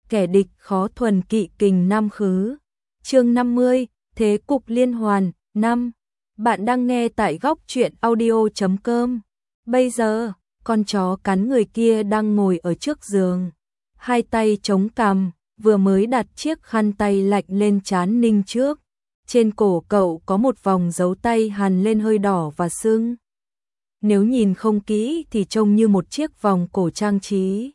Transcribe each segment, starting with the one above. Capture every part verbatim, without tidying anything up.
kẻ địch khó thuần kỵ kình năm khứ. Chương năm mươi, Thế cục liên hoàn, năm. Bạn đang nghe tại góc truyện audio chấm com. Bây giờ, con chó cắn người kia đang ngồi ở trước giường, hai tay chống cằm, vừa mới đặt chiếc khăn tay lạnh lên trán Ninh Trước. Trên cổ cậu có một vòng dấu tay hằn lên hơi đỏ và sưng. Nếu nhìn không kỹ thì trông như một chiếc vòng cổ trang trí.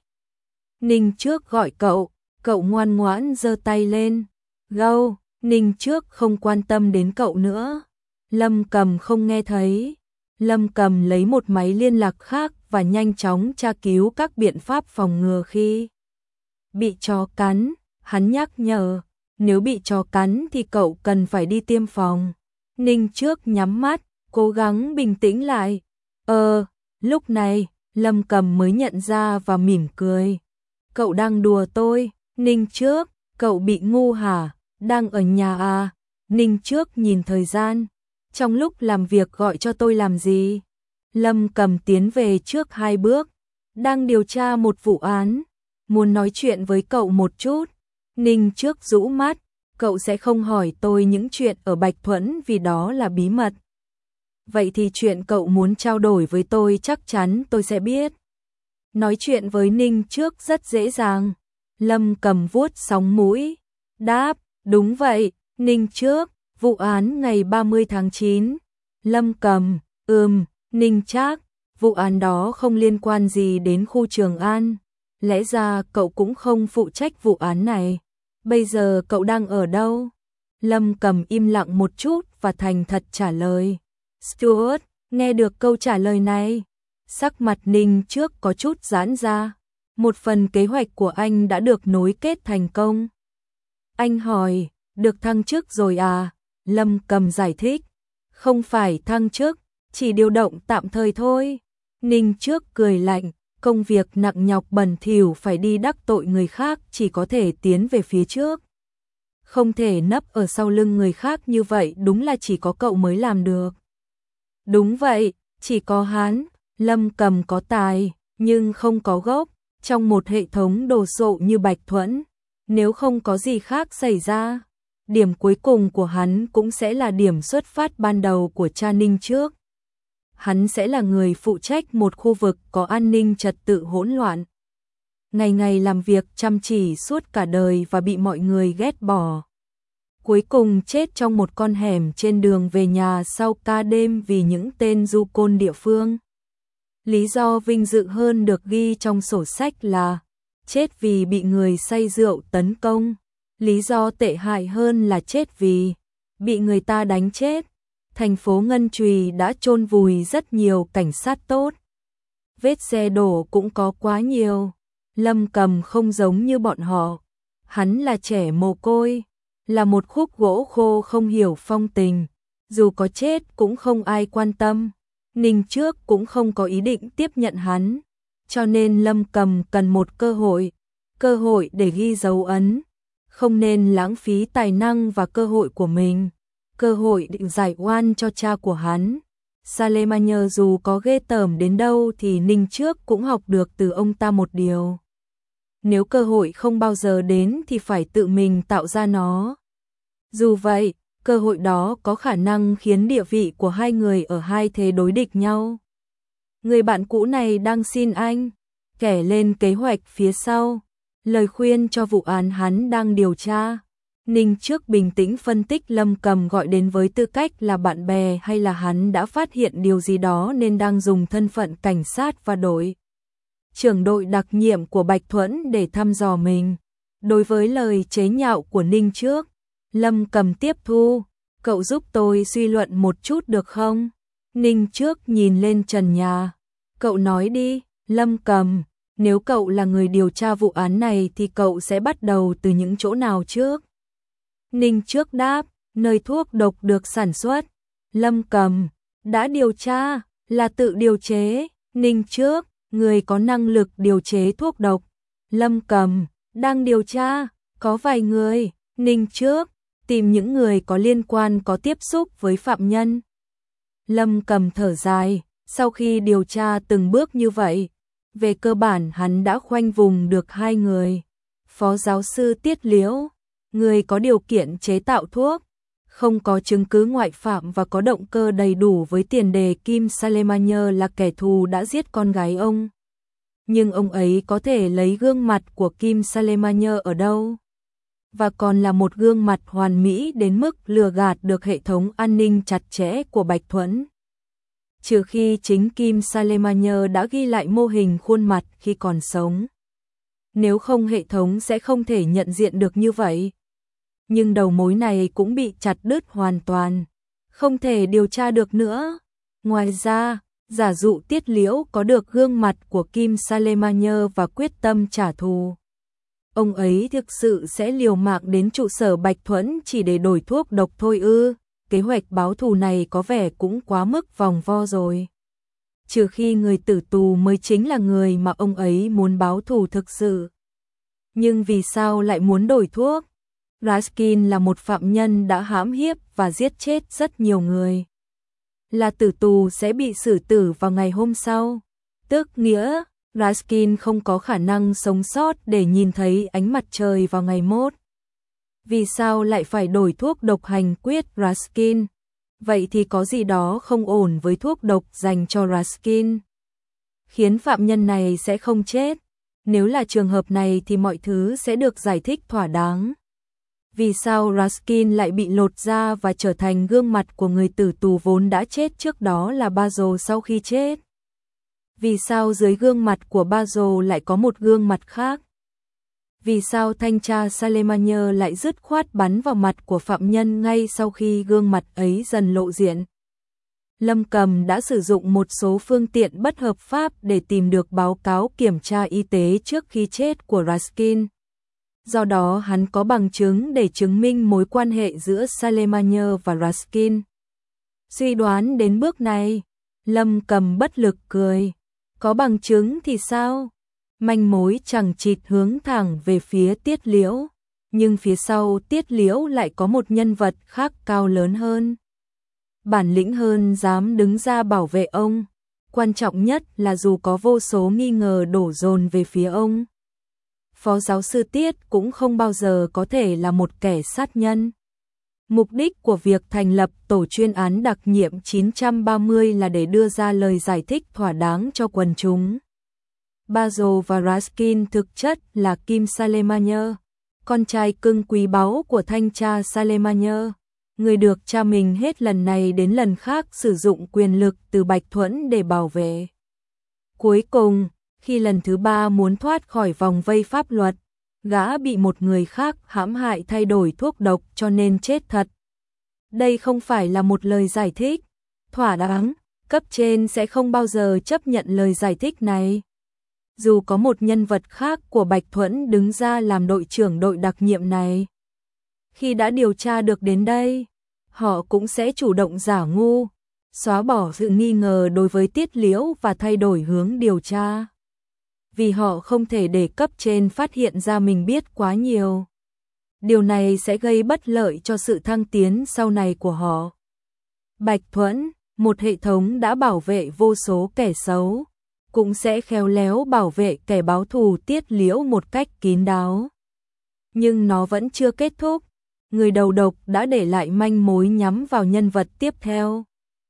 Ninh Trước gọi cậu, cậu ngoan ngoãn giơ tay lên. Gâu, Ninh Trước không quan tâm đến cậu nữa. Lâm Cầm không nghe thấy. Lâm Cầm lấy một máy liên lạc khác và nhanh chóng tra cứu các biện pháp phòng ngừa khi bị chó cắn. Hắn nhắc nhở, nếu bị chó cắn thì cậu cần phải đi tiêm phòng. Ninh Trước nhắm mắt, cố gắng bình tĩnh lại. Ờ, lúc này, Lâm Cầm mới nhận ra và mỉm cười. Cậu đang đùa tôi, Ninh Trước, cậu bị ngu hả, đang ở nhà à? Ninh Trước nhìn thời gian, trong lúc làm việc gọi cho tôi làm gì? Lâm Cầm tiến về trước hai bước, đang điều tra một vụ án, muốn nói chuyện với cậu một chút. Ninh Trước rũ mắt, cậu sẽ không hỏi tôi những chuyện ở Bạch Thuẫn vì đó là bí mật. Vậy thì chuyện cậu muốn trao đổi với tôi chắc chắn tôi sẽ biết. Nói chuyện với Ninh Trước rất dễ dàng. Lâm Cầm vuốt sóng mũi, đáp, đúng vậy, Ninh Trước, vụ án ngày ba mươi tháng chín. Lâm Cầm, ừm, Ninh Trác, vụ án đó không liên quan gì đến khu Trường An. Lẽ ra cậu cũng không phụ trách vụ án này. Bây giờ cậu đang ở đâu? Lâm Cầm im lặng một chút và thành thật trả lời. Stuart, nghe được câu trả lời này, sắc mặt Ninh Trước có chút giãn ra. Một phần kế hoạch của anh đã được nối kết thành công. Anh hỏi, được thăng chức rồi à? Lâm Cầm giải thích, không phải thăng chức, chỉ điều động tạm thời thôi. Ninh Trước cười lạnh, công việc nặng nhọc bẩn thỉu phải đi đắc tội người khác chỉ có thể tiến về phía trước. Không thể nấp ở sau lưng người khác như vậy, đúng là chỉ có cậu mới làm được. Đúng vậy, chỉ có hắn. Lâm Cầm có tài, nhưng không có gốc. Trong một hệ thống đồ sộ như Bạch Thuẫn, nếu không có gì khác xảy ra, điểm cuối cùng của hắn cũng sẽ là điểm xuất phát ban đầu của cha Ninh Trước. Hắn sẽ là người phụ trách một khu vực có an ninh trật tự hỗn loạn. Ngày ngày làm việc chăm chỉ suốt cả đời và bị mọi người ghét bỏ. Cuối cùng chết trong một con hẻm trên đường về nhà sau ca đêm vì những tên du côn địa phương. Lý do vinh dự hơn được ghi trong sổ sách là chết vì bị người say rượu tấn công. Lý do tệ hại hơn là chết vì bị người ta đánh chết. Thành phố Ngân Chùy đã chôn vùi rất nhiều cảnh sát tốt. Vết xe đổ cũng có quá nhiều. Lâm Cầm không giống như bọn họ. Hắn là trẻ mồ côi, là một khúc gỗ khô không hiểu phong tình. Dù có chết cũng không ai quan tâm. Ninh Trước cũng không có ý định tiếp nhận hắn. Cho nên Lâm Cầm cần một cơ hội. Cơ hội để ghi dấu ấn. Không nên lãng phí tài năng và cơ hội của mình. Cơ hội định giải oan cho cha của hắn. Salemania dù có ghê tởm đến đâu thì Ninh Trước cũng học được từ ông ta một điều. Nếu cơ hội không bao giờ đến thì phải tự mình tạo ra nó. Dù vậy, cơ hội đó có khả năng khiến địa vị của hai người ở hai thế đối địch nhau. Người bạn cũ này đang xin anh kể lên kế hoạch phía sau, lời khuyên cho vụ án hắn đang điều tra. Ninh Trước bình tĩnh phân tích Lâm Cầm gọi đến với tư cách là bạn bè hay là hắn đã phát hiện điều gì đó nên đang dùng thân phận cảnh sát và đội trưởng đội đặc nhiệm của Bạch Thuẫn để thăm dò mình. Đối với lời chế nhạo của Ninh Trước, Lâm Cầm tiếp thu, cậu giúp tôi suy luận một chút được không? Ninh Trước nhìn lên trần nhà, cậu nói đi. Lâm Cầm, nếu cậu là người điều tra vụ án này thì cậu sẽ bắt đầu từ những chỗ nào trước? Ninh Trước đáp, nơi thuốc độc được sản xuất. Lâm Cầm, đã điều tra, là tự điều chế. Ninh Trước, người có năng lực điều chế thuốc độc. Lâm Cầm, đang điều tra, có vài người. Ninh Trước, tìm những người có liên quan có tiếp xúc với phạm nhân. Lâm Cầm thở dài, sau khi điều tra từng bước như vậy, về cơ bản hắn đã khoanh vùng được hai người. Phó giáo sư Tiết Liễu, người có điều kiện chế tạo thuốc, không có chứng cứ ngoại phạm và có động cơ đầy đủ với tiền đề Kim Salemanier là kẻ thù đã giết con gái ông. Nhưng ông ấy có thể lấy gương mặt của Kim Salemanier ở đâu? Và còn là một gương mặt hoàn mỹ đến mức lừa gạt được hệ thống an ninh chặt chẽ của Bạch Thuẫn. Trừ khi chính Kim Salemanier đã ghi lại mô hình khuôn mặt khi còn sống. Nếu không hệ thống sẽ không thể nhận diện được như vậy. Nhưng đầu mối này cũng bị chặt đứt hoàn toàn, không thể điều tra được nữa. Ngoài ra, giả dụ Tiết Liễu có được gương mặt của Kim Salemanier và quyết tâm trả thù. Ông ấy thực sự sẽ liều mạng đến trụ sở Bạch Thuẫn chỉ để đổi thuốc độc thôi ư? Kế hoạch báo thù này có vẻ cũng quá mức vòng vo rồi. Trừ khi người tử tù mới chính là người mà ông ấy muốn báo thù thực sự. Nhưng vì sao lại muốn đổi thuốc? Raskin là một phạm nhân đã hãm hiếp và giết chết rất nhiều người. Là tử tù sẽ bị xử tử vào ngày hôm sau. Tức nghĩa, Raskin không có khả năng sống sót để nhìn thấy ánh mặt trời vào ngày mốt. Vì sao lại phải đổi thuốc độc hành quyết Raskin? Vậy thì có gì đó không ổn với thuốc độc dành cho Raskin, khiến phạm nhân này sẽ không chết. Nếu là trường hợp này thì mọi thứ sẽ được giải thích thỏa đáng. Vì sao Raskin lại bị lột da và trở thành gương mặt của người tử tù vốn đã chết trước đó là Bazo sau khi chết? Vì sao dưới gương mặt của Bazo lại có một gương mặt khác? Vì sao thanh tra Salemanier lại dứt khoát bắn vào mặt của phạm nhân ngay sau khi gương mặt ấy dần lộ diện? Lâm Cầm đã sử dụng một số phương tiện bất hợp pháp để tìm được báo cáo kiểm tra y tế trước khi chết của Raskin. Do đó hắn có bằng chứng để chứng minh mối quan hệ giữa Salemanier và Raskin. Suy đoán đến bước này, Lâm Cầm bất lực cười. Có bằng chứng thì sao? Manh mối chẳng chịt hướng thẳng về phía Tiết Liễu, nhưng phía sau Tiết Liễu lại có một nhân vật khác cao lớn hơn, bản lĩnh hơn, dám đứng ra bảo vệ ông. Quan trọng nhất là dù có vô số nghi ngờ đổ dồn về phía ông, Phó giáo sư Tiết cũng không bao giờ có thể là một kẻ sát nhân. Mục đích của việc thành lập tổ chuyên án đặc nhiệm chín ba mươi là để đưa ra lời giải thích thỏa đáng cho quần chúng. Bazo và Raskin thực chất là Kim Salemanier, con trai cưng quý báu của thanh tra Salemanier, người được cha mình hết lần này đến lần khác sử dụng quyền lực từ Bạch Thuẫn để bảo vệ. Cuối cùng, khi lần thứ ba muốn thoát khỏi vòng vây pháp luật, gã bị một người khác hãm hại thay đổi thuốc độc cho nên chết thật. Đây không phải là một lời giải thích thỏa đáng, cấp trên sẽ không bao giờ chấp nhận lời giải thích này. Dù có một nhân vật khác của Bạch Thuẫn đứng ra làm đội trưởng đội đặc nhiệm này, khi đã điều tra được đến đây, họ cũng sẽ chủ động giả ngu, xóa bỏ sự nghi ngờ đối với Tiết Liễu và thay đổi hướng điều tra. Vì họ không thể để cấp trên phát hiện ra mình biết quá nhiều. Điều này sẽ gây bất lợi cho sự thăng tiến sau này của họ. Bạch Thuẫn, một hệ thống đã bảo vệ vô số kẻ xấu, cũng sẽ khéo léo bảo vệ kẻ báo thù Tiết Liễu một cách kín đáo. Nhưng nó vẫn chưa kết thúc. Người đầu độc đã để lại manh mối nhắm vào nhân vật tiếp theo.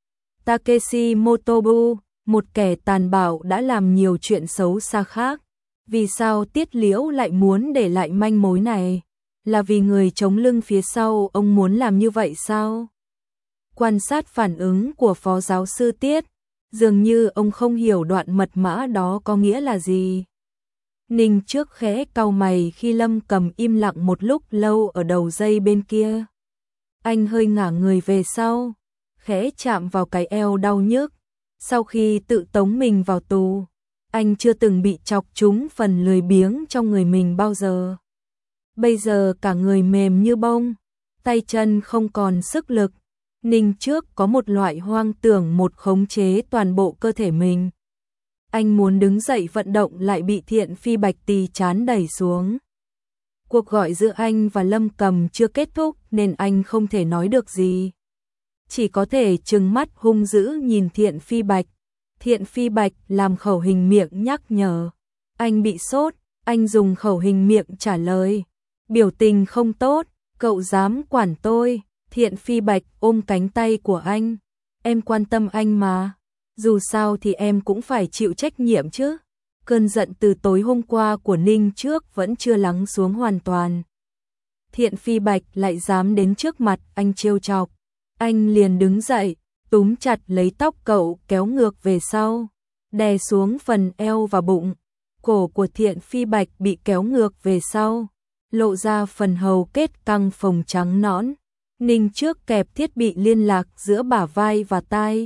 Takeshi Motobu, một kẻ tàn bạo đã làm nhiều chuyện xấu xa khác. Vì sao Tiết Liễu lại muốn để lại manh mối này? Là vì người chống lưng phía sau ông muốn làm như vậy sao? Quan sát phản ứng của Phó giáo sư Tiết, dường như ông không hiểu đoạn mật mã đó có nghĩa là gì. Ninh trước khẽ cau mày khi Lâm Cầm im lặng một lúc lâu ở đầu dây bên kia. Anh hơi ngả người về sau, khẽ chạm vào cái eo đau nhức. Sau khi tự tống mình vào tù, anh chưa từng bị chọc trúng phần lười biếng trong người mình bao giờ. Bây giờ cả người mềm như bông, tay chân không còn sức lực. Ninh trước có một loại hoang tưởng một khống chế toàn bộ cơ thể mình. Anh muốn đứng dậy vận động lại bị Thiện Phi Bạch Tì chán đẩy xuống. Cuộc gọi giữa anh và Lâm Cầm chưa kết thúc nên anh không thể nói được gì. Chỉ có thể trừng mắt hung dữ nhìn Thiện Phi Bạch. Thiện Phi Bạch làm khẩu hình miệng nhắc nhở. Anh bị sốt, Anh dùng khẩu hình miệng trả lời. Biểu tình không tốt, cậu dám quản tôi. Thiện Phi Bạch ôm cánh tay của anh. Em quan tâm anh mà. Dù sao thì em cũng phải chịu trách nhiệm chứ. Cơn giận từ tối hôm qua của Ninh Trước vẫn chưa lắng xuống hoàn toàn. Thiện Phi Bạch lại dám đến trước mặt anh trêu chọc. Anh liền đứng dậy, túm chặt lấy tóc cậu kéo ngược về sau, đè xuống phần eo và bụng. Cổ của Thiện Phi Bạch bị kéo ngược về sau, lộ ra phần hầu kết căng phồng trắng nõn. Ninh Trước kẹp thiết bị liên lạc giữa bả vai và tai.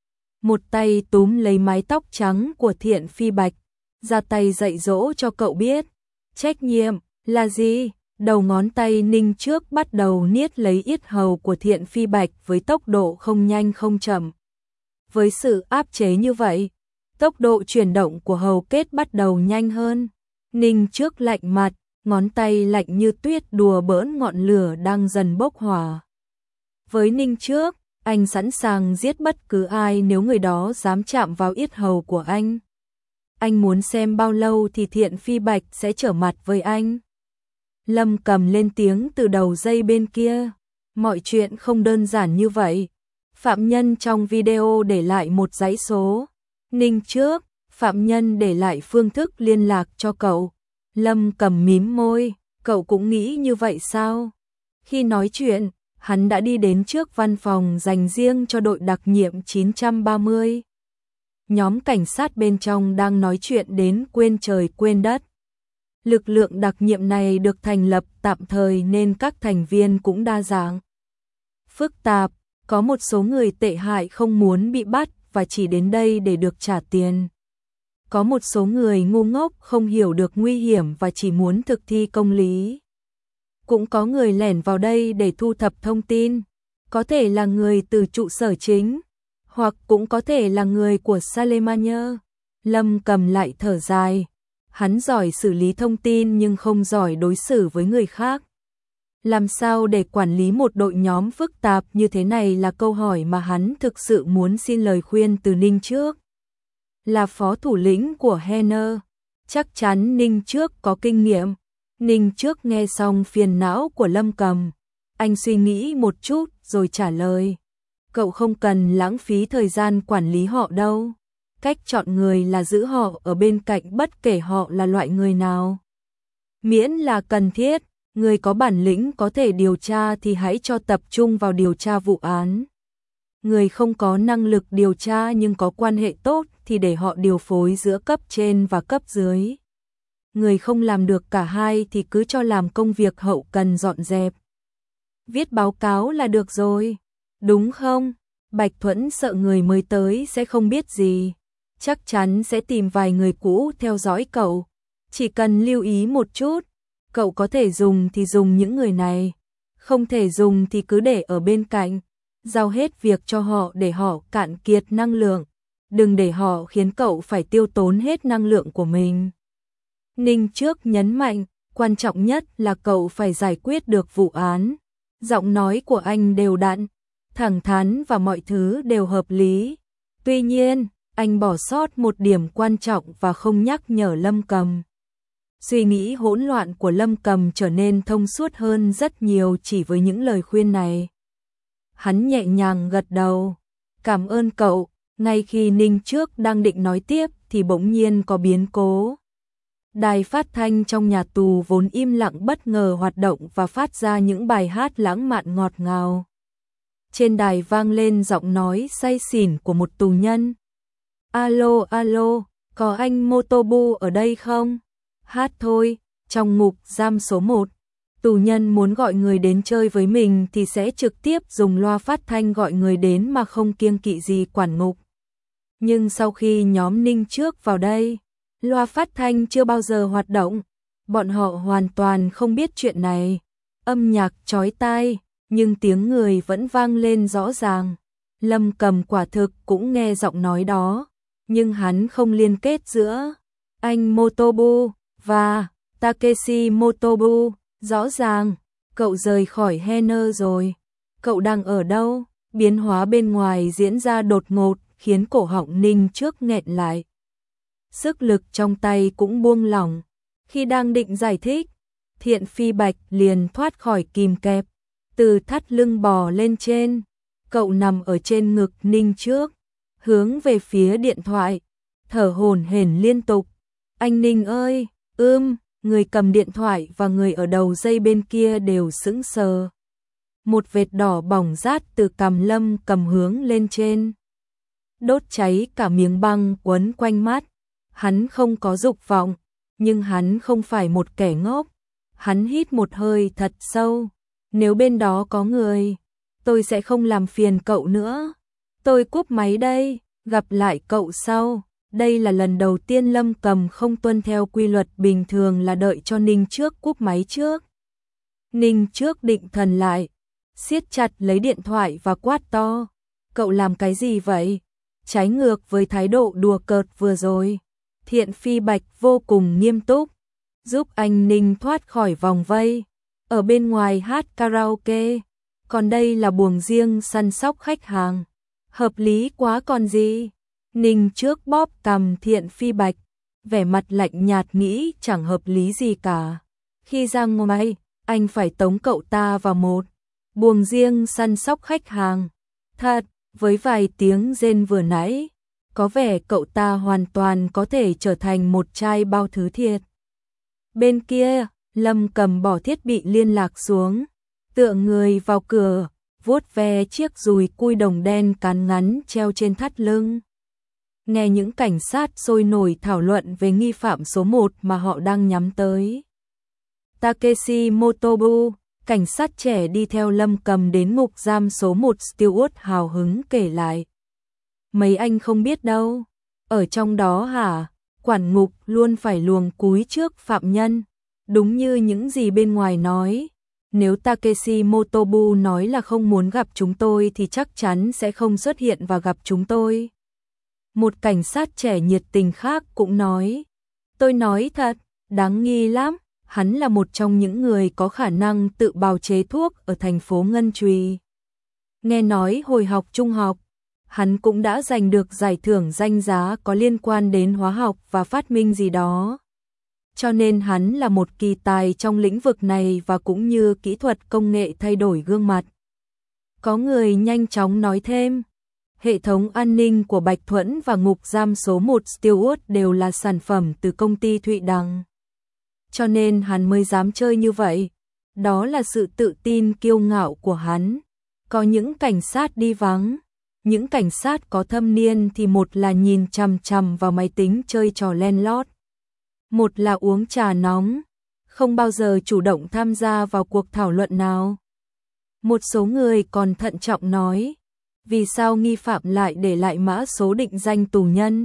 Một tay túm lấy mái tóc trắng của Thiện Phi Bạch, ra tay dạy dỗ cho cậu biết. Trách nhiệm là gì? Đầu ngón tay Ninh Trước bắt đầu niết lấy yết hầu của Thiện Phi Bạch với tốc độ không nhanh không chậm. Với sự áp chế như vậy, tốc độ chuyển động của hầu kết bắt đầu nhanh hơn. Ninh Trước lạnh mặt, ngón tay lạnh như tuyết đùa bỡn ngọn lửa đang dần bốc hỏa. Với Ninh Trước, anh sẵn sàng giết bất cứ ai nếu người đó dám chạm vào yết hầu của anh. Anh muốn xem bao lâu thì Thiện Phi Bạch sẽ trở mặt với anh. Lâm Cầm lên tiếng từ đầu dây bên kia. Mọi chuyện không đơn giản như vậy. Phạm nhân trong video để lại một dãy số. Ninh Trước, phạm nhân để lại phương thức liên lạc cho cậu. Lâm Cầm mím môi, cậu cũng nghĩ như vậy sao? Khi nói chuyện, hắn đã đi đến trước văn phòng dành riêng cho đội đặc nhiệm chín ba mươi. Nhóm cảnh sát bên trong đang nói chuyện đến quên trời quên đất. Lực lượng đặc nhiệm này được thành lập tạm thời nên các thành viên cũng đa dạng. Phức tạp, có một số người tệ hại không muốn bị bắt và chỉ đến đây để được trả tiền. Có một số người ngu ngốc không hiểu được nguy hiểm và chỉ muốn thực thi công lý. Cũng có người lẻn vào đây để thu thập thông tin, có thể là người từ trụ sở chính, hoặc cũng có thể là người của Salemania. Lâm Cầm lại thở dài. Hắn giỏi xử lý thông tin nhưng không giỏi đối xử với người khác. Làm sao để quản lý một đội nhóm phức tạp như thế này là câu hỏi mà hắn thực sự muốn xin lời khuyên từ Ninh Trước. Là phó thủ lĩnh của Henner, chắc chắn Ninh Trước có kinh nghiệm. Ninh Trước nghe xong phiền não của Lâm Cầm. Anh suy nghĩ một chút rồi trả lời. Cậu không cần lãng phí thời gian quản lý họ đâu. Cách chọn người là giữ họ ở bên cạnh bất kể họ là loại người nào. Miễn là cần thiết, người có bản lĩnh có thể điều tra thì hãy cho tập trung vào điều tra vụ án. Người không có năng lực điều tra nhưng có quan hệ tốt thì để họ điều phối giữa cấp trên và cấp dưới. Người không làm được cả hai thì cứ cho làm công việc hậu cần dọn dẹp. Viết báo cáo là được rồi, đúng không? Bạch Thuẫn sợ người mới tới sẽ không biết gì. Chắc chắn sẽ tìm vài người cũ theo dõi cậu. Chỉ cần lưu ý một chút, cậu có thể dùng thì dùng những người này, không thể dùng thì cứ để ở bên cạnh, giao hết việc cho họ để họ cạn kiệt năng lượng, đừng để họ khiến cậu phải tiêu tốn hết năng lượng của mình. Ninh Trước nhấn mạnh, quan trọng nhất là cậu phải giải quyết được vụ án. Giọng nói của anh đều đặn, thẳng thắn và mọi thứ đều hợp lý. Tuy nhiên, anh bỏ sót một điểm quan trọng và không nhắc nhở Lâm Cầm. Suy nghĩ hỗn loạn của Lâm Cầm trở nên thông suốt hơn rất nhiều chỉ với những lời khuyên này. Hắn nhẹ nhàng gật đầu. Cảm ơn cậu. Ngay khi Ninh Trước đang định nói tiếp thì bỗng nhiên có biến cố. Đài phát thanh trong nhà tù vốn im lặng bất ngờ hoạt động và phát ra những bài hát lãng mạn ngọt ngào. Trên đài vang lên giọng nói say xỉn của một tù nhân. Alo, alo, có anh Motobu ở đây không? Hát thôi, trong ngục giam số một, tù nhân muốn gọi người đến chơi với mình thì sẽ trực tiếp dùng loa phát thanh gọi người đến mà không kiêng kỵ gì quản ngục. Nhưng sau khi nhóm Ninh Trước vào đây, loa phát thanh chưa bao giờ hoạt động, bọn họ hoàn toàn không biết chuyện này. Âm nhạc chói tai, nhưng tiếng người vẫn vang lên rõ ràng. Lâm Cầm quả thực cũng nghe giọng nói đó, nhưng hắn không liên kết giữa anh Motobu và Takeshi Motobu. Rõ ràng, cậu rời khỏi Henner rồi. Cậu đang ở đâu? Biến hóa bên ngoài diễn ra đột ngột, khiến cổ họng Ninh Trước nghẹn lại. Sức lực trong tay cũng buông lỏng. Khi đang định giải thích, Thiện Phi Bạch liền thoát khỏi kìm kẹp, từ thắt lưng bò lên trên. Cậu nằm ở trên ngực Ninh Trước, hướng về phía điện thoại, thở hổn hển liên tục. Anh Ninh ơi, ưm, người cầm điện thoại và người ở đầu dây bên kia đều sững sờ. Một vệt đỏ bỏng rát từ cằm Lâm Cầm hướng lên trên, đốt cháy cả miếng băng quấn quanh mắt. Hắn không có dục vọng, nhưng hắn không phải một kẻ ngốc. Hắn hít một hơi thật sâu. Nếu bên đó có người, tôi sẽ không làm phiền cậu nữa. Tôi cúp máy đây, gặp lại cậu sau. Đây là lần đầu tiên Lâm Cầm không tuân theo quy luật bình thường là đợi cho Ninh Trước cúp máy trước. Ninh Trước định thần lại, siết chặt lấy điện thoại và quát to. Cậu làm cái gì vậy? Trái ngược với thái độ đùa cợt vừa rồi. Thiện Phi Bạch vô cùng nghiêm túc, giúp anh Ninh thoát khỏi vòng vây. Ở bên ngoài hát karaoke, còn đây là buồng riêng săn sóc khách hàng. Hợp lý quá còn gì? Ninh Trước bóp cằm Thiện Phi Bạch, vẻ mặt lạnh nhạt nghĩ chẳng hợp lý gì cả. Khi ra ngoài, anh phải tống cậu ta vào một buồng riêng săn sóc khách hàng. Thật, với vài tiếng rên vừa nãy, có vẻ cậu ta hoàn toàn có thể trở thành một trai bao thứ thiệt. Bên kia, Lâm Cầm bỏ thiết bị liên lạc xuống, tựa người vào cửa, vuốt ve chiếc dùi cui đồng đen cán ngắn treo trên thắt lưng. Nghe những cảnh sát sôi nổi thảo luận về nghi phạm số một mà họ đang nhắm tới. Takeshi Motobu, cảnh sát trẻ đi theo Lâm Cầm đến ngục giam số một, Stewart hào hứng kể lại. Mấy anh không biết đâu, ở trong đó hả, quản ngục luôn phải luồng cúi trước phạm nhân, đúng như những gì bên ngoài nói. Nếu Takeshi Motobu nói là không muốn gặp chúng tôi thì chắc chắn sẽ không xuất hiện và gặp chúng tôi. Một cảnh sát trẻ nhiệt tình khác cũng nói, tôi nói thật, đáng nghi lắm, hắn là một trong những người có khả năng tự bào chế thuốc ở thành phố Ngân Trùy. Nghe nói hồi học trung học, hắn cũng đã giành được giải thưởng danh giá có liên quan đến hóa học và phát minh gì đó. Cho nên hắn là một kỳ tài trong lĩnh vực này và cũng như kỹ thuật công nghệ thay đổi gương mặt. Có người nhanh chóng nói thêm, hệ thống an ninh của Bạch Thuẫn và ngục giam số một Stewart đều là sản phẩm từ công ty Thụy Đằng. Cho nên hắn mới dám chơi như vậy. Đó là sự tự tin kiêu ngạo của hắn. Có những cảnh sát đi vắng, những cảnh sát có thâm niên thì một là nhìn chằm chằm vào máy tính chơi trò len lót, một là uống trà nóng, không bao giờ chủ động tham gia vào cuộc thảo luận nào. Một số người còn thận trọng nói, vì sao nghi phạm lại để lại mã số định danh tù nhân?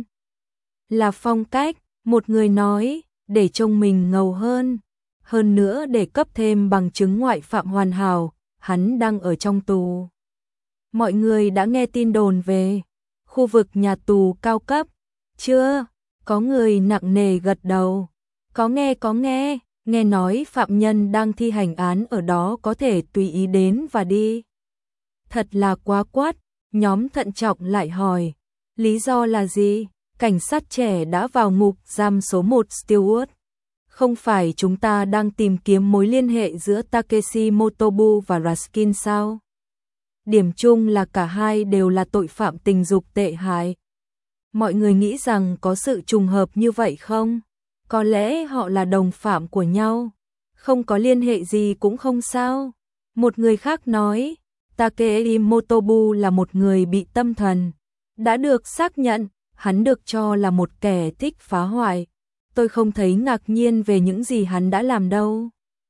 Là phong cách, một người nói, để trông mình ngầu hơn, hơn nữa để cấp thêm bằng chứng ngoại phạm hoàn hảo, hắn đang ở trong tù. Mọi người đã nghe tin đồn về khu vực nhà tù cao cấp, chưa? Có người nặng nề gật đầu. Có nghe có nghe, nghe nói phạm nhân đang thi hành án ở đó có thể tùy ý đến và đi. Thật là quá quát, nhóm thận trọng lại hỏi, lý do là gì? Cảnh sát trẻ đã vào ngục giam số một Stewart. Không phải chúng ta đang tìm kiếm mối liên hệ giữa Takeshi Motobu và Raskin sao? Điểm chung là cả hai đều là tội phạm tình dục tệ hại. Mọi người nghĩ rằng có sự trùng hợp như vậy không? Có lẽ họ là đồng phạm của nhau. Không có liên hệ gì cũng không sao. Một người khác nói, Takeshi Motobu là một người bị tâm thần. Đã được xác nhận, hắn được cho là một kẻ thích phá hoại. Tôi không thấy ngạc nhiên về những gì hắn đã làm đâu.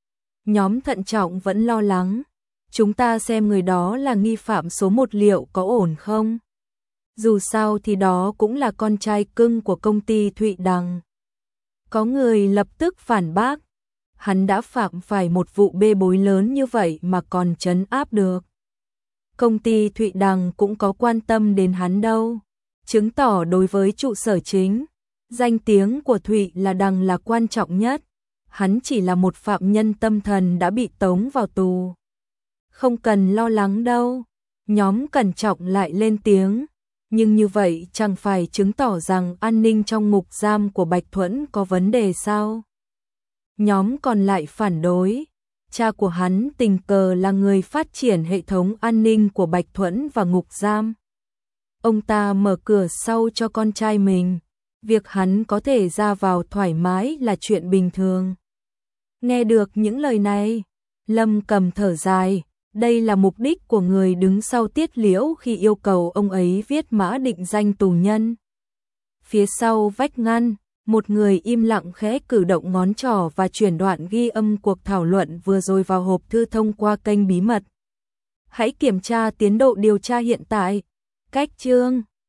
Nhóm thận trọng vẫn lo lắng. Chúng ta xem người đó là nghi phạm số một liệu có ổn không? Dù sao thì đó cũng là con trai cưng của công ty Thụy Đằng. Có người lập tức phản bác. Hắn đã phạm phải một vụ bê bối lớn như vậy mà còn trấn áp được. Công ty Thụy Đằng cũng có quan tâm đến hắn đâu. Chứng tỏ đối với trụ sở chính, danh tiếng của Thụy là Đằng là quan trọng nhất. Hắn chỉ là một phạm nhân tâm thần đã bị tống vào tù. Không cần lo lắng đâu. Nhóm cẩn trọng lại lên tiếng. Nhưng như vậy chẳng phải chứng tỏ rằng an ninh trong ngục giam của Bạch Thuẫn có vấn đề sao? nhóm còn lại phản đối. Cha của hắn tình cờ là người phát triển hệ thống an ninh của Bạch Thuẫn và ngục giam. Ông ta mở cửa sau cho con trai mình, việc hắn có thể ra vào thoải mái là chuyện bình thường. Nghe được những lời này, Lâm Cầm thở dài, đây là mục đích của người đứng sau Tiết Liễu khi yêu cầu ông ấy viết mã định danh tù nhân. Phía sau vách ngăn, một người im lặng khẽ cử động ngón trỏ và chuyển đoạn ghi âm cuộc thảo luận vừa rồi vào hộp thư thông qua kênh bí mật. Hãy kiểm tra tiến độ điều tra hiện tại. Cách chương